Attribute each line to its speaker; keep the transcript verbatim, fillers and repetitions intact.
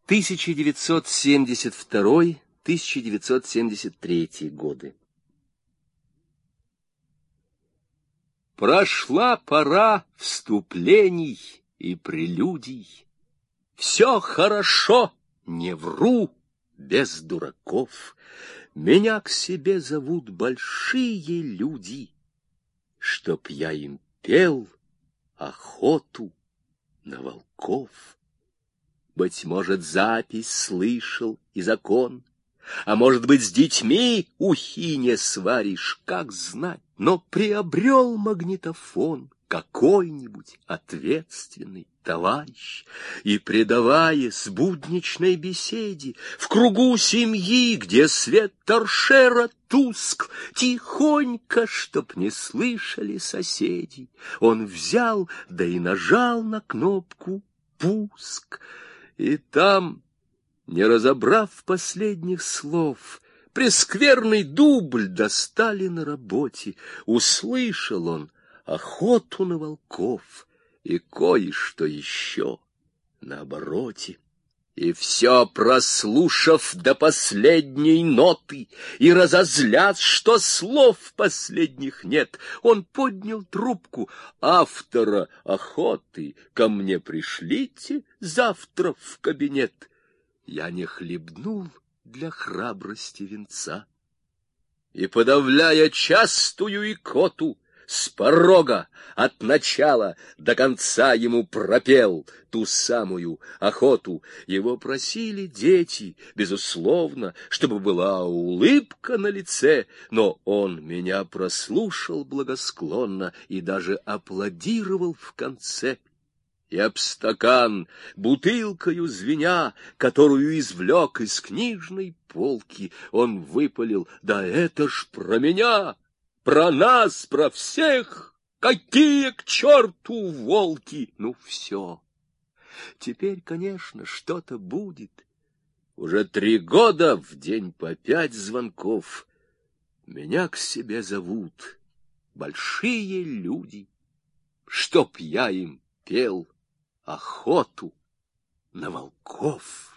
Speaker 1: тысяча девятьсот семьдесят второй — тысяча девятьсот семьдесят третий годы. Прошла пора вступлений и прелюдий. Все хорошо, не вру, без дураков. Меня к себе зовут большие люди, чтоб я им пел охоту на волков. Быть может, запись слышал и закон, а может быть, с детьми ухи не сваришь, как знать, но приобрел магнитофон какой-нибудь ответственный товарищ, и, предаваясь будничной беседе в кругу семьи, где свет торшера тускл, тихонько, чтоб не слышали соседи, он взял, да и нажал на кнопку «Пуск», и там, не разобрав последних слов, прескверный дубль достали на работе. Услышал он охоту на волков и кое-что еще на обороте. И все, прослушав до последней ноты и разозлясь, что слов последних нет, он поднял трубку: автора охоты ко мне пришлите завтра в кабинет. Я не хлебнул для храбрости винца и, подавляя частую икоту, с порога от начала до конца ему пропел ту самую охоту. Его просили дети, безусловно, чтобы была улыбка на лице, но он меня прослушал благосклонно и даже аплодировал в конце. И об стакан, бутылкою звеня, которую извлек из книжной полки, он выпалил: да это ж про меня! Про нас, про всех! Какие к черту волки! Ну, все. Теперь, конечно, что-то будет. Уже три года в день по пять звонков. Меня к себе зовут большие люди, чтоб я им пел охоту на волков.